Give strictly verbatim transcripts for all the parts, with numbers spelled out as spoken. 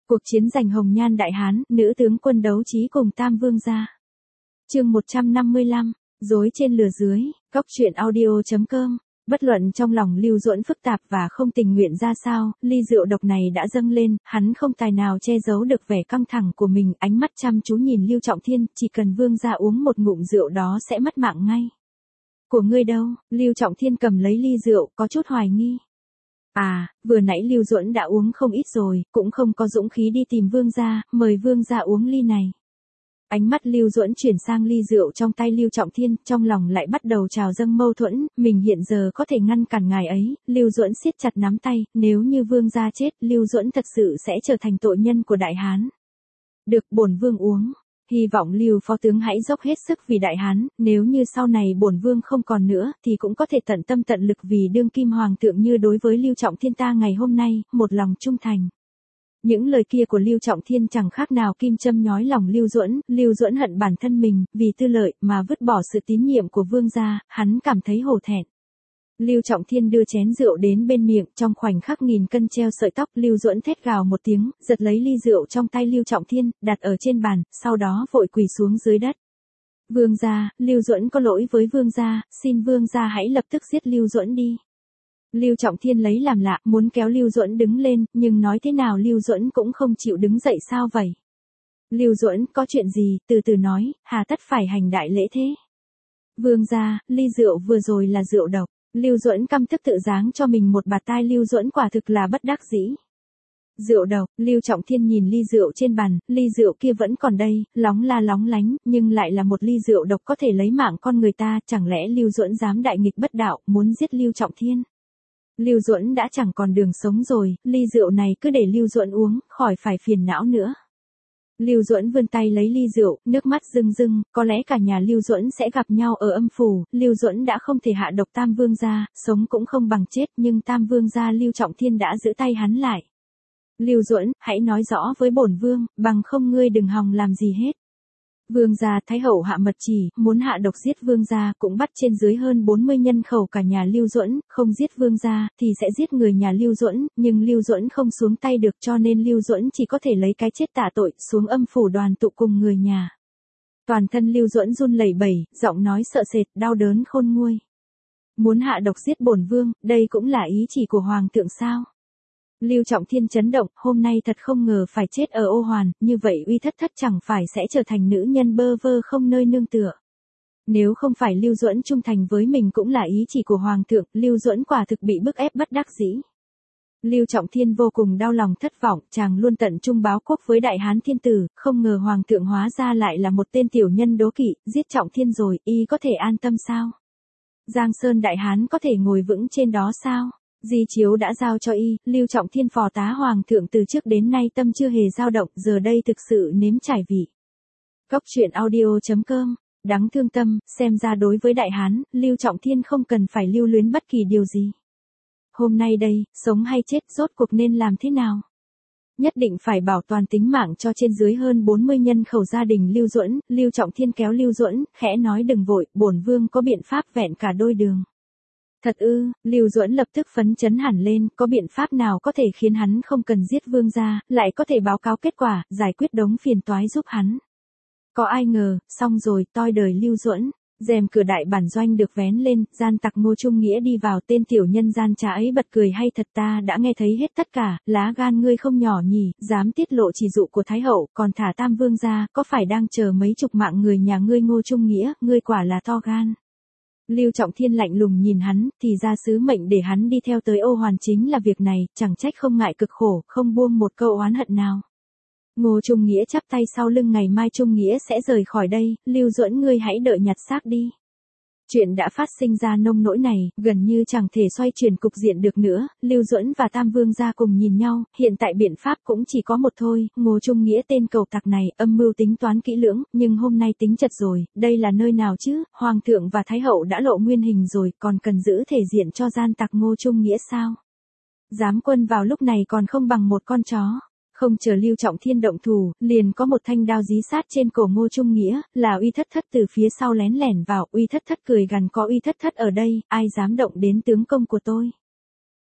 Cuộc chiến giành Hồng Nhan Đại Hán, nữ tướng quân đấu trí cùng Tam Vương gia. Chương một trăm năm mươi lăm, dối trên lừa dưới, góc truyện audio chấm com. Bất luận trong lòng Lưu Duẫn phức tạp và không tình nguyện ra sao, ly rượu độc này đã dâng lên, hắn không tài nào che giấu được vẻ căng thẳng của mình, ánh mắt chăm chú nhìn Lưu Trọng Thiên, chỉ cần Vương gia uống một ngụm rượu đó sẽ mất mạng ngay. Của ngươi đâu? Lưu Trọng Thiên cầm lấy ly rượu, có chút hoài nghi. À, vừa nãy Lưu Duẫn đã uống không ít rồi, cũng không có dũng khí đi tìm Vương gia, mời Vương gia uống ly này. Ánh mắt Lưu Duẫn chuyển sang ly rượu trong tay Lưu Trọng Thiên, trong lòng lại bắt đầu trào dâng mâu thuẫn, mình hiện giờ có thể ngăn cản ngài ấy. Lưu Duẫn siết chặt nắm tay, nếu như Vương gia chết, Lưu Duẫn thật sự sẽ trở thành tội nhân của Đại Hán. Được, bổn Vương uống. Hy vọng Lưu phó tướng hãy dốc hết sức vì Đại Hán, nếu như sau này bổn Vương không còn nữa, thì cũng có thể tận tâm tận lực vì đương kim hoàng thượng như đối với Lưu Trọng Thiên ta ngày hôm nay, một lòng trung thành. Những lời kia của Lưu Trọng Thiên chẳng khác nào kim châm nhói lòng Lưu Duẫn, Lưu Duẫn hận bản thân mình, vì tư lợi mà vứt bỏ sự tín nhiệm của Vương gia, hắn cảm thấy hổ thẹn. Lưu Trọng Thiên đưa chén rượu đến bên miệng, trong khoảnh khắc nghìn cân treo sợi tóc, Lưu Duẫn thét gào một tiếng, giật lấy ly rượu trong tay Lưu Trọng Thiên, đặt ở trên bàn, sau đó vội quỳ xuống dưới đất. Vương gia, Lưu Duẫn có lỗi với Vương gia, xin Vương gia hãy lập tức giết Lưu Duẫn đi. Lưu Trọng Thiên lấy làm lạ, muốn kéo Lưu Duẫn đứng lên, nhưng nói thế nào Lưu Duẫn cũng không chịu đứng dậy sao vậy? Lưu Duẫn, có chuyện gì, từ từ nói, hà tất phải hành đại lễ thế? Vương gia, ly rượu vừa rồi là rượu độc. Lưu Duẫn căm tức tự giáng cho mình một bạt tai, Lưu Duẫn quả thực là bất đắc dĩ. Rượu độc, Lưu Trọng Thiên nhìn ly rượu trên bàn, ly rượu kia vẫn còn đây, lóng la lóng lánh, nhưng lại là một ly rượu độc có thể lấy mạng con người ta, chẳng lẽ Lưu Duẫn dám đại nghịch bất đạo, muốn giết Lưu Trọng Thiên? Lưu Duẫn đã chẳng còn đường sống rồi, ly rượu này cứ để Lưu Duẫn uống, khỏi phải phiền não nữa. Lưu Duẫn vươn tay lấy ly rượu, nước mắt rưng rưng, có lẽ cả nhà Lưu Duẫn sẽ gặp nhau ở âm phủ, Lưu Duẫn đã không thể hạ độc Tam Vương gia, sống cũng không bằng chết, nhưng Tam Vương gia Lưu Trọng Thiên đã giữ tay hắn lại. Lưu Duẫn, hãy nói rõ với bổn Vương, bằng không ngươi đừng hòng làm gì hết. Vương gia, Thái hậu hạ mật chỉ, muốn hạ độc giết Vương gia, cũng bắt trên dưới hơn bốn mươi nhân khẩu cả nhà Lưu Duẫn, không giết Vương gia, thì sẽ giết người nhà Lưu Duẫn, nhưng Lưu Duẫn không xuống tay được cho nên Lưu Duẫn chỉ có thể lấy cái chết tạ tội, xuống âm phủ đoàn tụ cùng người nhà. Toàn thân Lưu Duẫn run lẩy bẩy, giọng nói sợ sệt, đau đớn khôn nguôi. Muốn hạ độc giết bổn Vương, đây cũng là ý chỉ của Hoàng thượng sao? Lưu Trọng Thiên chấn động, hôm nay thật không ngờ phải chết ở Ô Hoàn, như vậy Uy Thất Thất chẳng phải sẽ trở thành nữ nhân bơ vơ không nơi nương tựa. Nếu không phải Lưu Duẫn trung thành với mình cũng là ý chỉ của Hoàng thượng, Lưu Duẫn quả thực bị bức ép bất đắc dĩ. Lưu Trọng Thiên vô cùng đau lòng thất vọng, chàng luôn tận trung báo quốc với Đại Hán thiên tử, không ngờ Hoàng thượng hóa ra lại là một tên tiểu nhân đố kỵ, giết Trọng Thiên rồi, y có thể an tâm sao? Giang Sơn Đại Hán có thể ngồi vững trên đó sao? Di chiếu đã giao cho y, Lưu Trọng Thiên phò tá Hoàng thượng từ trước đến nay tâm chưa hề dao động, giờ đây thực sự nếm trải vị. Góc truyện audio chấm com, đáng thương tâm, xem ra đối với Đại Hán, Lưu Trọng Thiên không cần phải lưu luyến bất kỳ điều gì. Hôm nay đây, sống hay chết rốt cuộc nên làm thế nào? Nhất định phải bảo toàn tính mạng cho trên dưới hơn bốn mươi nhân khẩu gia đình Lưu Duẫn, Lưu Trọng Thiên kéo Lưu Duẫn, khẽ nói đừng vội, bổn Vương có biện pháp vẹn cả đôi đường. Thật ư, Lưu Duẫn lập tức phấn chấn hẳn lên, có biện pháp nào có thể khiến hắn không cần giết Vương gia, lại có thể báo cáo kết quả, giải quyết đống phiền toái giúp hắn. Có ai ngờ, xong rồi, toi đời Lưu Duẫn, rèm cửa đại bản doanh được vén lên, gian tặc Ngô Trung Nghĩa đi vào, tên tiểu nhân gian trá ấy bật cười hay thật, ta đã nghe thấy hết tất cả, lá gan ngươi không nhỏ nhỉ, dám tiết lộ chỉ dụ của Thái hậu, còn thả Tam Vương gia, có phải đang chờ mấy chục mạng người nhà ngươi Ngô Trung Nghĩa, ngươi quả là to gan. Lưu Trọng Thiên lạnh lùng nhìn hắn, thì ra sứ mệnh để hắn đi theo tới Ô Hoàn chính là việc này, chẳng trách không ngại cực khổ, không buông một câu oán hận nào. Ngô Trung Nghĩa chắp tay sau lưng, ngày mai Trung Nghĩa sẽ rời khỏi đây, Lưu Duẫn ngươi hãy đợi nhặt xác đi. Chuyện đã phát sinh ra nông nỗi này, gần như chẳng thể xoay chuyển cục diện được nữa, Lưu Duẫn và Tam Vương gia cùng nhìn nhau, hiện tại biện pháp cũng chỉ có một thôi, Ngô Trung Nghĩa tên cầu tặc này, âm mưu tính toán kỹ lưỡng, nhưng hôm nay tính chật rồi, đây là nơi nào chứ, Hoàng thượng và Thái hậu đã lộ nguyên hình rồi, còn cần giữ thể diện cho gian tặc Ngô Trung Nghĩa sao? Giám quân vào lúc này còn không bằng một con chó. Không chờ Lưu Trọng Thiên động thủ, liền có một thanh đao dí sát trên cổ Ngô Trung Nghĩa, là Uy Thất Thất từ phía sau lén lẻn vào, Uy Thất Thất cười gằn, có Uy Thất Thất ở đây, ai dám động đến tướng công của tôi.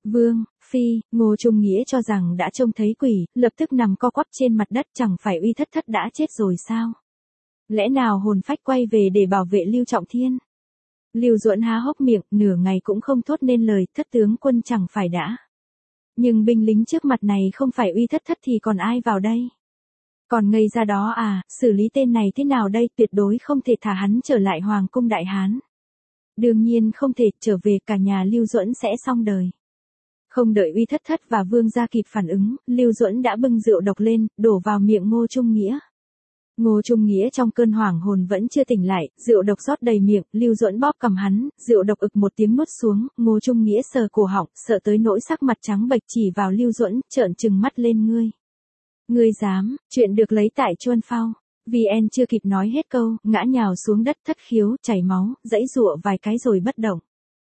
Vương, Phi, Ngô Trung Nghĩa cho rằng đã trông thấy quỷ, lập tức nằm co quắp trên mặt đất, chẳng phải Uy Thất Thất đã chết rồi sao? Lẽ nào hồn phách quay về để bảo vệ Lưu Trọng Thiên? Lưu Duẫn há hốc miệng, nửa ngày cũng không thốt nên lời, thất tướng quân chẳng phải đã. Nhưng binh lính trước mặt này không phải Uy Thất Thất thì còn ai vào đây? Còn ngây ra đó à, xử lý tên này thế nào đây, tuyệt đối không thể thả hắn trở lại Hoàng cung Đại Hán. Đương nhiên không thể, trở về cả nhà Lưu Duẫn sẽ xong đời. Không đợi Uy Thất Thất và Vương gia kịp phản ứng, Lưu Duẫn đã bưng rượu độc lên, đổ vào miệng Ngô Trung Nghĩa. Ngô Trung Nghĩa trong cơn hoảng hồn vẫn chưa tỉnh lại, rượu độc rót đầy miệng, Lưu Duẫn bóp cầm hắn, rượu độc ực một tiếng nuốt xuống, Ngô Trung Nghĩa sờ cổ họng, sợ tới nỗi sắc mặt trắng bệch, chỉ vào Lưu Duẫn, trợn trừng mắt lên. Ngươi, ngươi dám? Chuyện được lấy tại Chuân Phao. vê en chưa kịp nói hết câu, ngã nhào xuống đất thất khiếu, chảy máu, giãy giụa vài cái rồi bất động.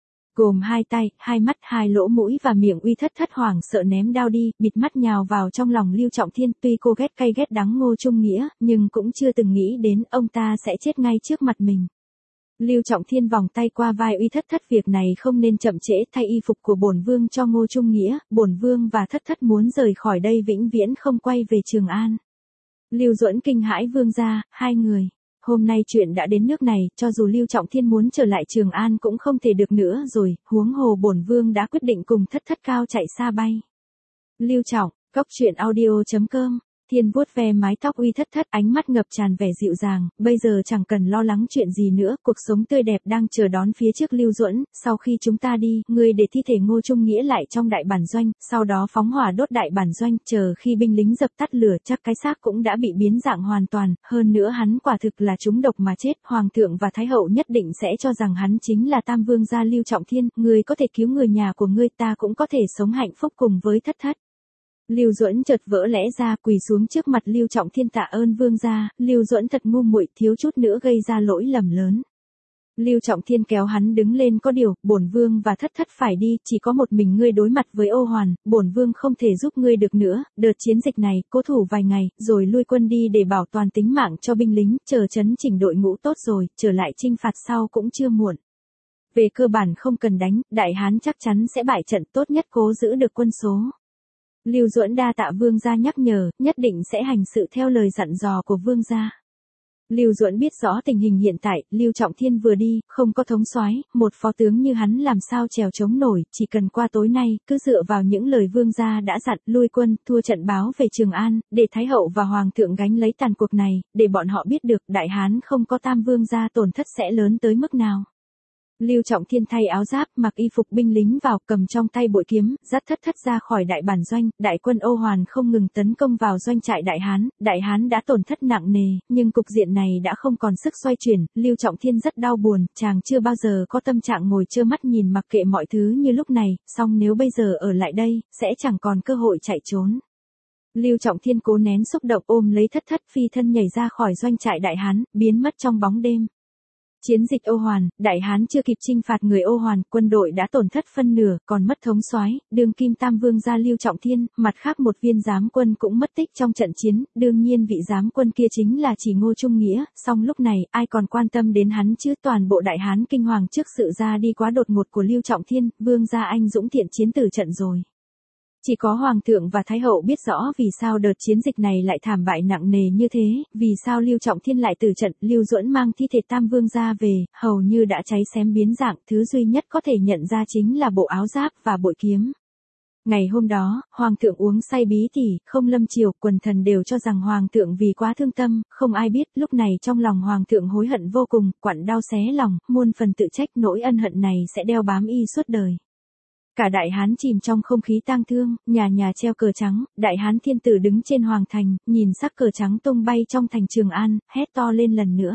Gồm hai tay, hai mắt, hai lỗ mũi và miệng Uy Thất Thất hoảng sợ ném đao đi, bịt mắt nhào vào trong lòng Lưu Trọng Thiên. Tuy cô ghét cay ghét đắng Ngô Trung Nghĩa, nhưng cũng chưa từng nghĩ đến ông ta sẽ chết ngay trước mặt mình. Lưu Trọng Thiên vòng tay qua vai Uy Thất Thất, việc này không nên chậm trễ, thay y phục của bổn vương cho Ngô Trung Nghĩa, bổn vương và Thất Thất muốn rời khỏi đây vĩnh viễn không quay về Trường An. Lưu Duẫn kinh hãi, vương gia, hai người. Hôm nay chuyện đã đến nước này, cho dù Lưu Trọng Thiên muốn trở lại Trường An cũng không thể được nữa rồi, huống hồ bổn vương đã quyết định cùng Thất Thất cao chạy xa bay. Lưu Trọng, cốc truyện audio chấm com. Thiên vuốt ve mái tóc Uy Thất Thất, ánh mắt ngập tràn vẻ dịu dàng, bây giờ chẳng cần lo lắng chuyện gì nữa, cuộc sống tươi đẹp đang chờ đón phía trước. Lưu Duẫn, sau khi chúng ta đi, ngươi để thi thể Ngô Trung Nghĩa lại trong đại bản doanh, sau đó phóng hỏa đốt đại bản doanh, chờ khi binh lính dập tắt lửa, chắc cái xác cũng đã bị biến dạng hoàn toàn, hơn nữa hắn quả thực là trúng độc mà chết, hoàng thượng và thái hậu nhất định sẽ cho rằng hắn chính là Tam Vương gia Lưu Trọng Thiên, ngươi có thể cứu người nhà của ngươi, ta cũng có thể sống hạnh phúc cùng với Thất Thất. Lưu Duẫn chợt vỡ lẽ ra, quỳ xuống trước mặt Lưu Trọng Thiên tạ ơn vương gia. Lưu Duẫn thật ngu muội, thiếu chút nữa gây ra lỗi lầm lớn. Lưu Trọng Thiên kéo hắn đứng lên, có điều, bổn vương và Thất Thất phải đi, chỉ có một mình ngươi đối mặt với ô hoàn, bổn vương không thể giúp ngươi được nữa, đợt chiến dịch này, cố thủ vài ngày, rồi lui quân đi để bảo toàn tính mạng cho binh lính, chờ chấn chỉnh đội ngũ tốt rồi, trở lại chinh phạt sau cũng chưa muộn. Về cơ bản không cần đánh, Đại Hán chắc chắn sẽ bại trận, tốt nhất cố giữ được quân số. Lưu Duẫn đa tạ vương gia nhắc nhở, nhất định sẽ hành sự theo lời dặn dò của vương gia. Lưu Duẫn biết rõ tình hình hiện tại, Lưu Trọng Thiên vừa đi, không có thống soái, một phó tướng như hắn làm sao chèo chống nổi, chỉ cần qua tối nay, cứ dựa vào những lời vương gia đã dặn, lui quân, thua trận báo về Trường An, để thái hậu và hoàng thượng gánh lấy tàn cuộc này, để bọn họ biết được Đại Hán không có Tam Vương gia tổn thất sẽ lớn tới mức nào. Lưu Trọng Thiên thay áo giáp, mặc y phục binh lính vào, cầm trong tay bội kiếm, dắt Thất Thất ra khỏi đại bản doanh, đại quân Ô Hoàn không ngừng tấn công vào doanh trại Đại Hán, Đại Hán đã tổn thất nặng nề, nhưng cục diện này đã không còn sức xoay chuyển, Lưu Trọng Thiên rất đau buồn, chàng chưa bao giờ có tâm trạng ngồi trơ mắt nhìn mặc kệ mọi thứ như lúc này, song nếu bây giờ ở lại đây, sẽ chẳng còn cơ hội chạy trốn. Lưu Trọng Thiên cố nén xúc động, ôm lấy Thất Thất, phi thân nhảy ra khỏi doanh trại Đại Hán, biến mất trong bóng đêm. Chiến dịch Ô Hoàn, Đại Hán chưa kịp chinh phạt người Ô Hoàn, quân đội đã tổn thất phân nửa, còn mất thống soái, đương kim Tam Vương gia Lưu Trọng Thiên, mặt khác một viên giám quân cũng mất tích trong trận chiến, đương nhiên vị giám quân kia chính là chỉ Ngô Trung Nghĩa, song lúc này, ai còn quan tâm đến hắn chứ, toàn bộ Đại Hán kinh hoàng trước sự ra đi quá đột ngột của Lưu Trọng Thiên, vương gia anh dũng thiện chiến tử trận rồi. Chỉ có Hoàng thượng và Thái hậu biết rõ vì sao đợt chiến dịch này lại thảm bại nặng nề như thế, vì sao Lưu Trọng Thiên lại tử trận, Lưu Duẫn mang thi thể Tam Vương gia về, hầu như đã cháy xém biến dạng, thứ duy nhất có thể nhận ra chính là bộ áo giáp và bội kiếm. Ngày hôm đó, Hoàng thượng uống say bí tỉ, không lâm chiều, quần thần đều cho rằng Hoàng thượng vì quá thương tâm, không ai biết, lúc này trong lòng Hoàng thượng hối hận vô cùng, quặn đau xé lòng, muôn phần tự trách, nỗi ân hận này sẽ đeo bám y suốt đời. Cả Đại Hán chìm trong không khí tang thương, nhà nhà treo cờ trắng, Đại Hán thiên tử đứng trên hoàng thành, nhìn sắc cờ trắng tung bay trong thành Trường An, hét to lên lần nữa.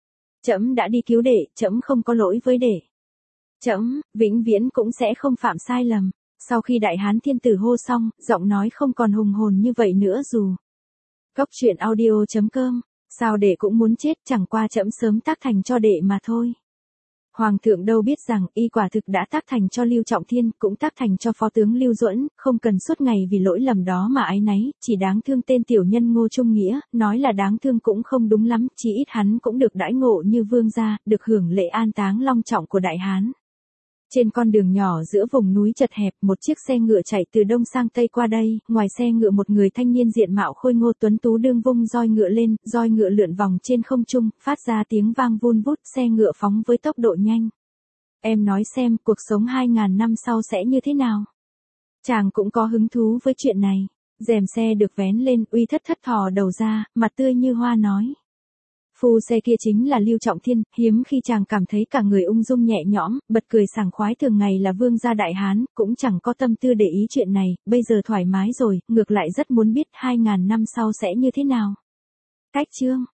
Trẫm đã đi cứu đệ, trẫm không có lỗi với đệ. Trẫm, vĩnh viễn cũng sẽ không phạm sai lầm. Sau khi Đại Hán thiên tử hô xong, giọng nói không còn hùng hồn như vậy nữa dù. Cốc truyện audio chấm com, sao đệ cũng muốn chết, chẳng qua trẫm sớm tác thành cho đệ mà thôi. Hoàng thượng đâu biết rằng, y quả thực đã tác thành cho Lưu Trọng Thiên, cũng tác thành cho phó tướng Lưu Duẫn, không cần suốt ngày vì lỗi lầm đó mà áy náy, chỉ đáng thương tên tiểu nhân Ngô Trung Nghĩa, nói là đáng thương cũng không đúng lắm, chỉ ít hắn cũng được đãi ngộ như vương gia, được hưởng lễ an táng long trọng của Đại Hán. Trên con đường nhỏ giữa vùng núi chật hẹp, một chiếc xe ngựa chạy từ đông sang tây qua đây, ngoài xe ngựa một người thanh niên diện mạo khôi ngô tuấn tú đương vung roi ngựa lên, roi ngựa lượn vòng trên không trung, phát ra tiếng vang vun vút, xe ngựa phóng với tốc độ nhanh. Em nói xem, cuộc sống hai ngàn năm sau sẽ như thế nào? Chàng cũng có hứng thú với chuyện này. Rèm xe được vén lên, Uy Thất Thất thò đầu ra, mặt tươi như hoa nói. Phu xe kia chính là Lưu Trọng Thiên, hiếm khi chàng cảm thấy cả người ung dung nhẹ nhõm, bật cười sảng khoái, thường ngày là vương gia đại hán, cũng chẳng có tâm tư để ý chuyện này, bây giờ thoải mái rồi, ngược lại rất muốn biết hai ngàn năm sau sẽ như thế nào. Cách chương